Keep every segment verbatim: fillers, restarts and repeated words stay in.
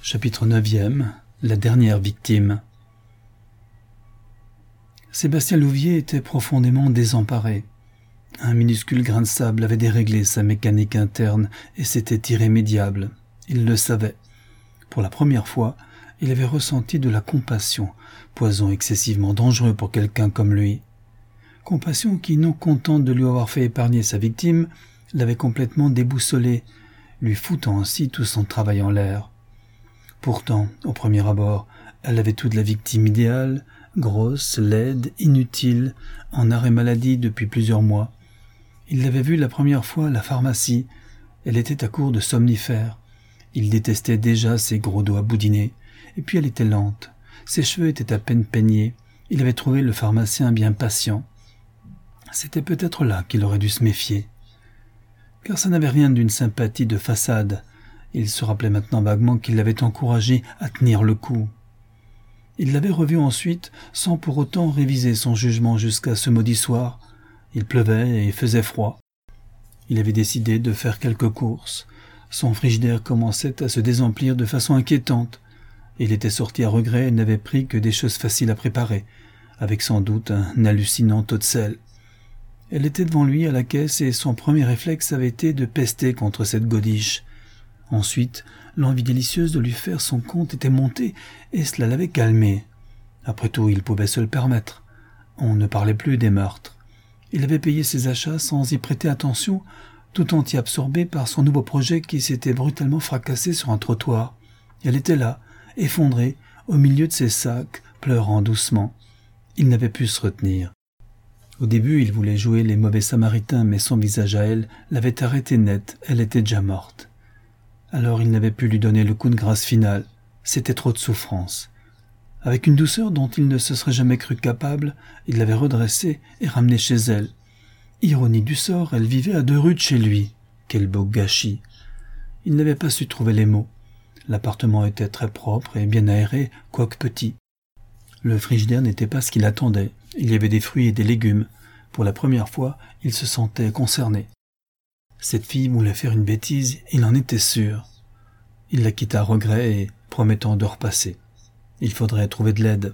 Chapitre neuvième. La dernière victime. Sébastien Louvier était profondément désemparé. Un minuscule grain de sable avait déréglé sa mécanique interne et c'était irrémédiable. Il le savait. Pour la première fois, il avait ressenti de la compassion, poison excessivement dangereux pour quelqu'un comme lui. Compassion qui, non contente de lui avoir fait épargner sa victime, l'avait complètement déboussolé, lui foutant ainsi tout son travail en l'air. Pourtant, au premier abord, elle avait toute la victime idéale, grosse, laide, inutile, en arrêt maladie depuis plusieurs mois. Il l'avait vue la première fois à la pharmacie. Elle était à court de somnifères. Il détestait déjà ses gros doigts boudinés. Et puis elle était lente. Ses cheveux étaient à peine peignés. Il avait trouvé le pharmacien bien patient. C'était peut-être là qu'il aurait dû se méfier. Car ça n'avait rien d'une sympathie de façade. Il se rappelait maintenant vaguement qu'il l'avait encouragé à tenir le coup. Il l'avait revu ensuite, sans pour autant réviser son jugement jusqu'à ce maudit soir. Il pleuvait et faisait froid. Il avait décidé de faire quelques courses. Son frigidaire commençait à se désemplir de façon inquiétante. Il était sorti à regret et n'avait pris que des choses faciles à préparer, avec sans doute un hallucinant taux de sel. Elle était devant lui à la caisse et son premier réflexe avait été de pester contre cette godiche. Ensuite, l'envie délicieuse de lui faire son compte était montée et cela l'avait calmé. Après tout, il pouvait se le permettre. On ne parlait plus des meurtres. Il avait payé ses achats sans y prêter attention, tout entier absorbé par son nouveau projet qui s'était brutalement fracassé sur un trottoir. Elle était là, effondrée, au milieu de ses sacs, pleurant doucement. Il n'avait pu se retenir. Au début, il voulait jouer les mauvais samaritains, mais son visage à elle l'avait arrêté net, elle était déjà morte. Alors il n'avait pu lui donner le coup de grâce final. C'était trop de souffrance. Avec une douceur dont il ne se serait jamais cru capable, il l'avait redressée et ramenée chez elle. Ironie du sort, elle vivait à deux rues de chez lui. Quel beau gâchis. Il n'avait pas su trouver les mots. L'appartement était très propre et bien aéré, quoique petit. Le frigidaire n'était pas ce qu'il attendait. Il y avait des fruits et des légumes. Pour la première fois, il se sentait concerné. Cette fille voulait faire une bêtise, il en était sûr. Il la quitta à regret et promettant de repasser. Il faudrait trouver de l'aide.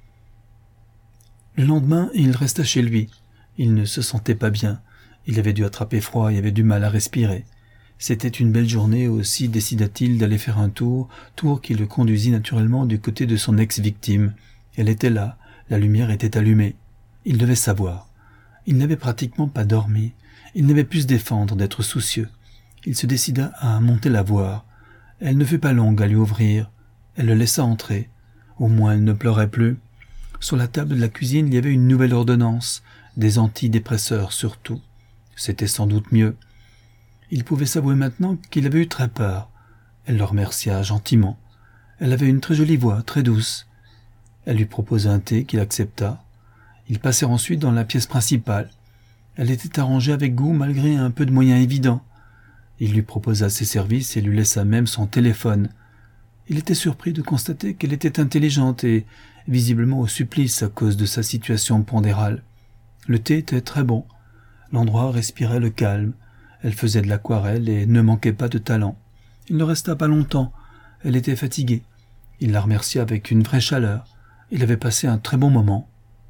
Le lendemain, il resta chez lui. Il ne se sentait pas bien. Il avait dû attraper froid et avait du mal à respirer. C'était une belle journée aussi décida-t-il d'aller faire un tour, tour qui le conduisit naturellement du côté de son ex-victime. Elle était là, la lumière était allumée. Il devait savoir. Il n'avait pratiquement pas dormi. Il n'avait pu se défendre d'être soucieux. Il se décida à monter la voir. Elle ne fut pas longue à lui ouvrir. Elle le laissa entrer. Au moins elle ne pleurait plus. Sur la table de la cuisine, il y avait une nouvelle ordonnance, des antidépresseurs surtout. C'était sans doute mieux. Il pouvait s'avouer maintenant qu'il avait eu très peur. Elle le remercia gentiment. Elle avait une très jolie voix, très douce. Elle lui proposa un thé qu'il accepta. Ils passèrent ensuite dans la pièce principale. Elle était arrangée avec goût malgré un peu de moyens évidents. Il lui proposa ses services et lui laissa même son téléphone. Il était surpris de constater qu'elle était intelligente et visiblement au supplice à cause de sa situation pondérale. Le thé était très bon. L'endroit respirait le calme. Elle faisait de l'aquarelle et ne manquait pas de talent. Il ne resta pas longtemps. Elle était fatiguée. Il la remercia avec une vraie chaleur. Il avait passé un très bon moment.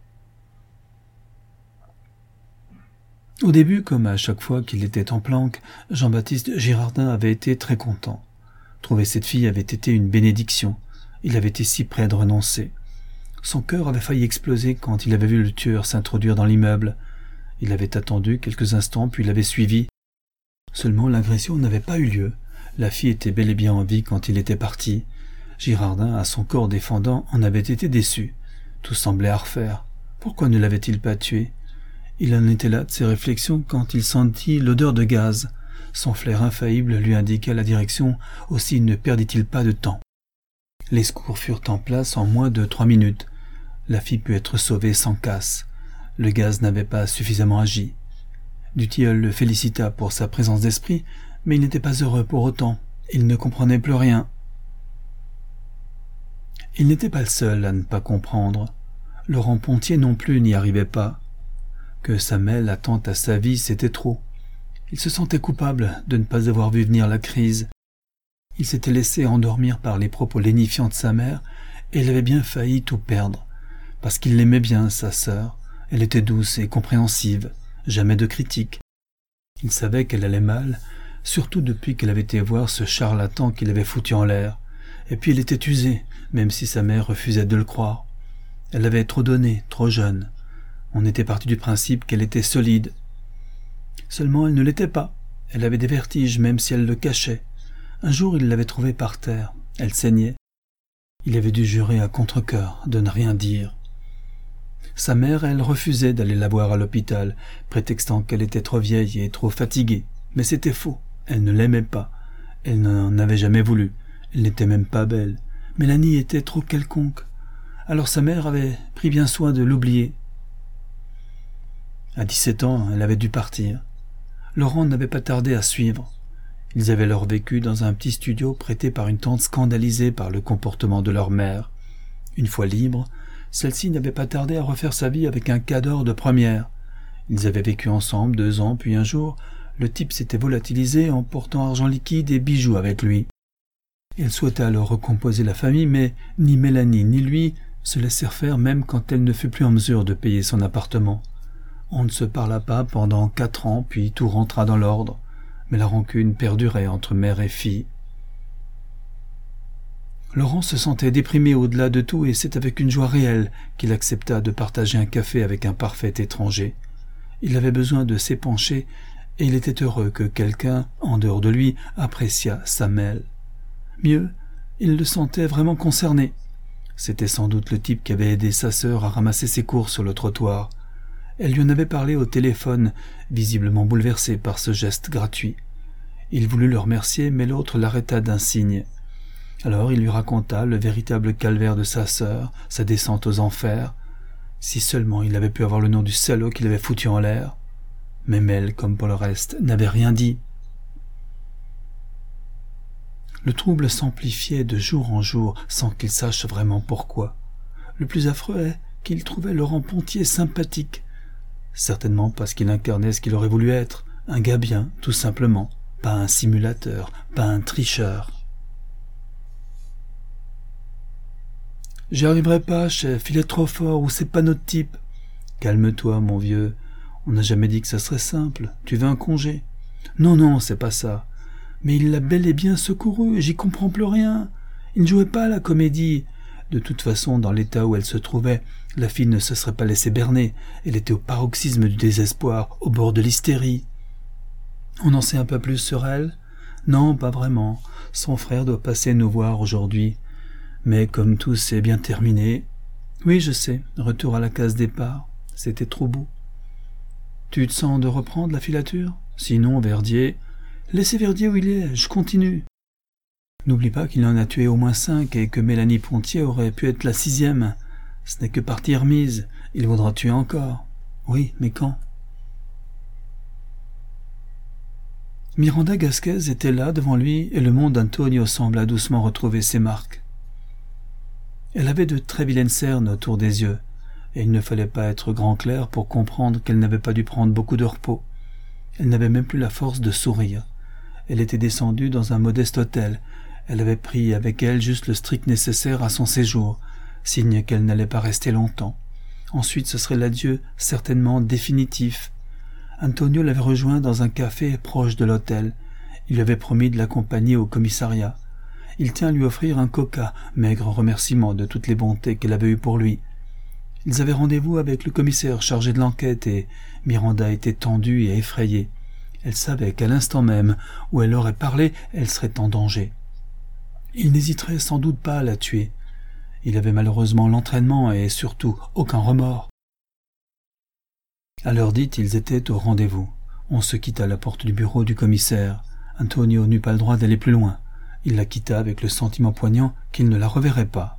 Au début, comme à chaque fois qu'il était en planque, Jean-Baptiste Girardin avait été très content. Trouver cette fille avait été une bénédiction. Il avait été si près de renoncer. Son cœur avait failli exploser quand il avait vu le tueur s'introduire dans l'immeuble. Il avait attendu quelques instants, puis l'avait suivi. Seulement l'agression n'avait pas eu lieu. La fille était bel et bien en vie quand il était parti. Girardin, à son corps défendant, en avait été déçu. Tout semblait à refaire. Pourquoi ne l'avait-il pas tué ? Il en était là de ses réflexions quand il sentit l'odeur de gaz. Son flair infaillible lui indiquait la direction, aussi ne perdit-il pas de temps. Les secours furent en place en moins de trois minutes. La fille put être sauvée sans casse. Le gaz n'avait pas suffisamment agi. Dutilleul le félicita pour sa présence d'esprit, mais il n'était pas heureux pour autant. Il ne comprenait plus rien. Il n'était pas le seul à ne pas comprendre. Laurent Pontier non plus n'y arrivait pas. Que sa mêle attente à sa vie, c'était trop. Il se sentait coupable de ne pas avoir vu venir la crise. Il s'était laissé endormir par les propos lénifiants de sa mère, et il avait bien failli tout perdre, parce qu'il l'aimait bien, sa sœur. Elle était douce et compréhensive, jamais de critique. Il savait qu'elle allait mal, surtout depuis qu'elle avait été voir ce charlatan qui l'avait foutu en l'air. Et puis elle était usée, même si sa mère refusait de le croire. Elle avait trop donné, trop jeune. On était parti du principe qu'elle était solide. Seulement elle ne l'était pas. Elle avait des vertiges, même si elle le cachait. Un jour il l'avait trouvée par terre. Elle saignait. Il avait dû jurer à contre-cœur de ne rien dire. Sa mère, elle, refusait d'aller la voir à l'hôpital, prétextant qu'elle était trop vieille et trop fatiguée. Mais c'était faux. Elle ne l'aimait pas. Elle n'en avait jamais voulu. Elle n'était même pas belle. Mélanie était trop quelconque. Alors sa mère avait pris bien soin de l'oublier. À dix-sept ans, elle avait dû partir. Laurent n'avait pas tardé à suivre. Ils avaient leur vécu dans un petit studio prêté par une tante scandalisée par le comportement de leur mère. Une fois libre, celle-ci n'avait pas tardé à refaire sa vie avec un cador de première. Ils avaient vécu ensemble deux ans, puis un jour, le type s'était volatilisé en portant argent liquide et bijoux avec lui. Elle souhaitait alors recomposer la famille, mais ni Mélanie ni lui se laissèrent faire même quand elle ne fut plus en mesure de payer son appartement. On ne se parla pas pendant quatre ans, puis tout rentra dans l'ordre, mais la rancune perdurait entre mère et fille. Laurent se sentait déprimé au-delà de tout, et c'est avec une joie réelle qu'il accepta de partager un café avec un parfait étranger. Il avait besoin de s'épancher, et il était heureux que quelqu'un, en dehors de lui, appréciât sa mêle. Mieux, il le sentait vraiment concerné. C'était sans doute le type qui avait aidé sa sœur à ramasser ses courses sur le trottoir. Elle lui en avait parlé au téléphone, visiblement bouleversé par ce geste gratuit. Il voulut le remercier, mais l'autre l'arrêta d'un signe. Alors il lui raconta le véritable calvaire de sa sœur, sa descente aux enfers. Si seulement il avait pu avoir le nom du salaud qui l'avait foutu en l'air. Mais Mel, comme pour le reste, n'avait rien dit. Le trouble s'amplifiait de jour en jour, sans qu'il sache vraiment pourquoi. Le plus affreux est qu'il trouvait Laurent Pontier sympathique. Certainement parce qu'il incarnait ce qu'il aurait voulu être, un gars bien, tout simplement, pas un simulateur, pas un tricheur. « J'y arriverai pas, chef, il est trop fort, ou c'est pas notre type. »« Calme-toi, mon vieux, on n'a jamais dit que ça serait simple, tu veux un congé ?»« Non, non, c'est pas ça. Mais il l'a bel et bien secouru, j'y comprends plus rien. Il ne jouait pas à la comédie. De toute façon, dans l'état où elle se trouvait, la fille ne se serait pas laissée berner. Elle était au paroxysme du désespoir, au bord de l'hystérie. On en sait un peu plus sur elle ? Non, pas vraiment. Son frère doit passer nous voir aujourd'hui. Mais comme tout s'est bien terminé... Oui, je sais, retour à la case départ. C'était trop beau. Tu te sens de reprendre la filature ? Sinon, Verdier... Laissez Verdier où il est, je continue. N'oublie pas qu'il en a tué au moins cinq et que Mélanie Pontier aurait pu être la sixième. Ce n'est que partie remise. Il voudra tuer encore. Oui, mais quand ? Miranda Gasquez était là devant lui et le monde d'Antonio sembla doucement retrouver ses marques. Elle avait de très vilaines cernes autour des yeux, et il ne fallait pas être grand clerc pour comprendre qu'elle n'avait pas dû prendre beaucoup de repos. Elle n'avait même plus la force de sourire. Elle était descendue dans un modeste hôtel. Elle avait pris avec elle juste le strict nécessaire à son séjour, signe qu'elle n'allait pas rester longtemps. Ensuite, ce serait l'adieu, certainement définitif. Antonio l'avait rejoint dans un café proche de l'hôtel. Il lui avait promis de l'accompagner au commissariat. Il tint à lui offrir un coca, maigre remerciement de toutes les bontés qu'elle avait eues pour lui. Ils avaient rendez-vous avec le commissaire chargé de l'enquête et Miranda était tendue et effrayée. Elle savait qu'à l'instant même où elle aurait parlé, elle serait en danger. Il n'hésiterait sans doute pas à la tuer. Il avait malheureusement l'entraînement et surtout aucun remords. À l'heure dite, ils étaient au rendez-vous. On se quitta à la porte du bureau du commissaire. Antonio n'eut pas le droit d'aller plus loin. Il la quitta avec le sentiment poignant qu'il ne la reverrait pas.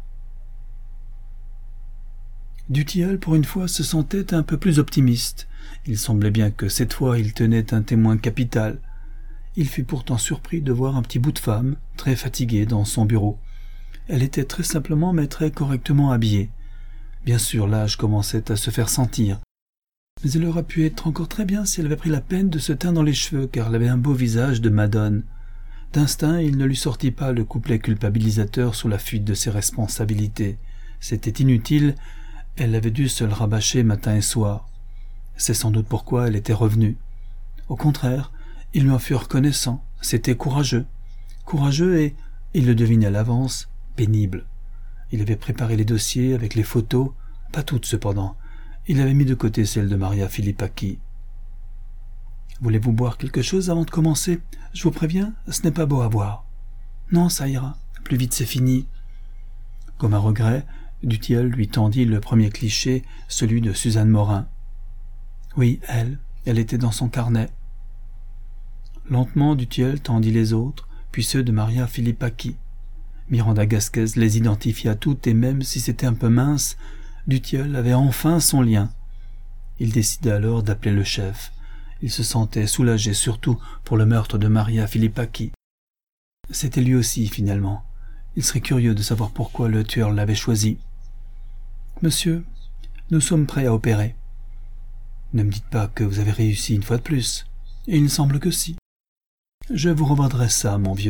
Dutilleul, pour une fois, se sentait un peu plus optimiste. Il semblait bien que cette fois il tenait un témoin capital. Il fut pourtant surpris de voir un petit bout de femme, très fatiguée, dans son bureau. Elle était très simplement mais très correctement habillée. Bien sûr, l'âge commençait à se faire sentir. Mais elle aurait pu être encore très bien si elle avait pris la peine de se teindre les cheveux, car elle avait un beau visage de madone. D'instinct, il ne lui sortit pas le couplet culpabilisateur sur la fuite de ses responsabilités. C'était inutile, elle avait dû se le rabâcher matin et soir. C'est sans doute pourquoi elle était revenue. Au contraire, il lui en fut reconnaissant, c'était courageux. Courageux et, il le devinait à l'avance, pénible. Il avait préparé les dossiers avec les photos, pas toutes cependant. Il avait mis de côté celle de Maria Filippaki. « Voulez-vous boire quelque chose avant de commencer ? Je vous préviens, ce n'est pas beau à boire. »« Non, ça ira. Plus vite c'est fini. » Comme un regret, Dutilleul lui tendit le premier cliché, celui de Suzanne Morin. Oui, elle, elle était dans son carnet. Lentement, Dutilleul tendit les autres, puis ceux de Maria Filippaki. Miranda Gasquez les identifia toutes et même si c'était un peu mince, Dutilleul avait enfin son lien. Il décida alors d'appeler le chef. Il se sentait soulagé surtout pour le meurtre de Maria Filippaki. C'était lui aussi, finalement. Il serait curieux de savoir pourquoi le tueur l'avait choisi. « Monsieur, nous sommes prêts à opérer. »« Ne me dites pas que vous avez réussi une fois de plus. Et il me semble que si. »« Je vous revendrai ça, mon vieux. »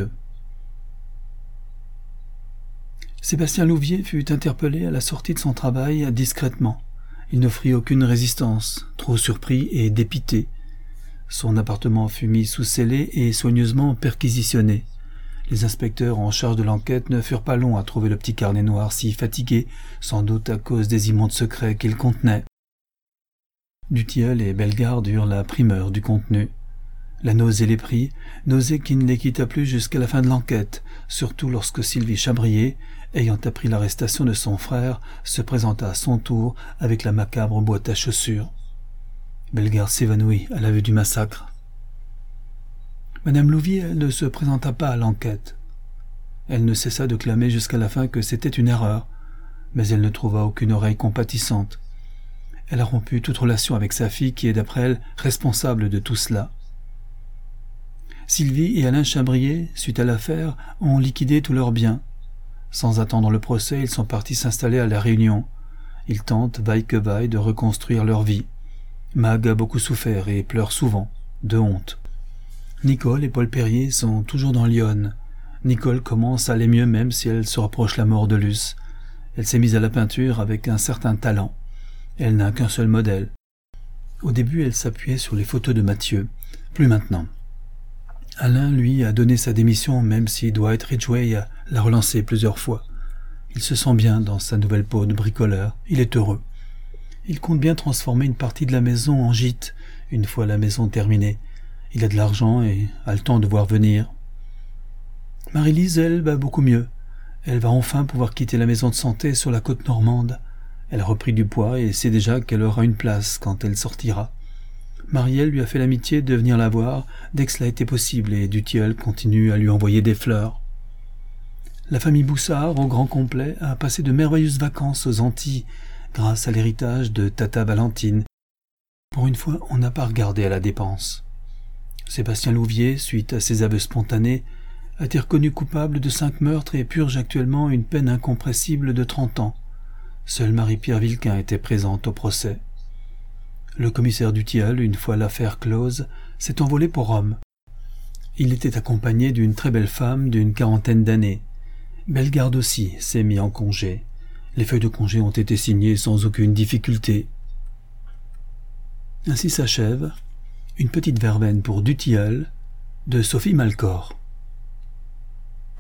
Sébastien Louvier fut interpellé à la sortie de son travail discrètement. Il n'offrit aucune résistance, trop surpris et dépité. Son appartement fut mis sous scellé et soigneusement perquisitionné. Les inspecteurs en charge de l'enquête ne furent pas longs à trouver le petit carnet noir si fatigué, sans doute à cause des immondes secrets qu'il contenait. Dutilleul et Bellegarde eurent la primeur du contenu. La nausée les prit, nausée qui ne les quitta plus jusqu'à la fin de l'enquête, surtout lorsque Sylvie Chabrier, ayant appris l'arrestation de son frère, se présenta à son tour avec la macabre boîte à chaussures. Bellegarde s'évanouit à la vue du massacre. Madame Louvier ne se présenta pas à l'enquête. Elle ne cessa de clamer jusqu'à la fin que c'était une erreur, mais elle ne trouva aucune oreille compatissante. Elle a rompu toute relation avec sa fille qui est d'après elle responsable de tout cela. Sylvie et Alain Chabrier, suite à l'affaire, ont liquidé tous leurs biens. Sans attendre le procès, ils sont partis s'installer à La Réunion. Ils tentent, vaille que vaille, de reconstruire leur vie. Mag a beaucoup souffert et pleure souvent, de honte. Nicole et Paul Perrier sont toujours dans Lyon. Nicole commence à aller mieux même si elle se reproche la mort de Luce. Elle s'est mise à la peinture avec un certain talent. Elle n'a qu'un seul modèle. Au début, elle s'appuyait sur les photos de Mathieu. Plus maintenant. Alain, lui, a donné sa démission même si Dwight Ridgway l'a relancé plusieurs fois. Il se sent bien dans sa nouvelle peau de bricoleur. Il est heureux. Il compte bien transformer une partie de la maison en gîte, une fois la maison terminée. Il a de l'argent et a le temps de voir venir. Marie-Lise, elle, va beaucoup mieux. Elle va enfin pouvoir quitter la maison de santé sur la côte normande. Elle a repris du poids et sait déjà qu'elle aura une place quand elle sortira. Marielle lui a fait l'amitié de venir la voir dès que cela était possible et Dutilleul continue à lui envoyer des fleurs. La famille Boussard, au grand complet, a passé de merveilleuses vacances aux Antilles grâce à l'héritage de Tata Valentine. Pour une fois, on n'a pas regardé à la dépense. Sébastien Louvier, suite à ses aveux spontanés, a été reconnu coupable de cinq meurtres et purge actuellement une peine incompressible de trente ans. Seule Marie-Pierre Vilquin était présente au procès. Le commissaire Dutilleul, une fois l'affaire close, s'est envolé pour Rome. Il était accompagné d'une très belle femme d'une quarantaine d'années. Bellegarde aussi s'est mis en congé. Les feuilles de congé ont été signées sans aucune difficulté. Ainsi s'achève une petite verveine pour Dutilleul de Sophie Malcor.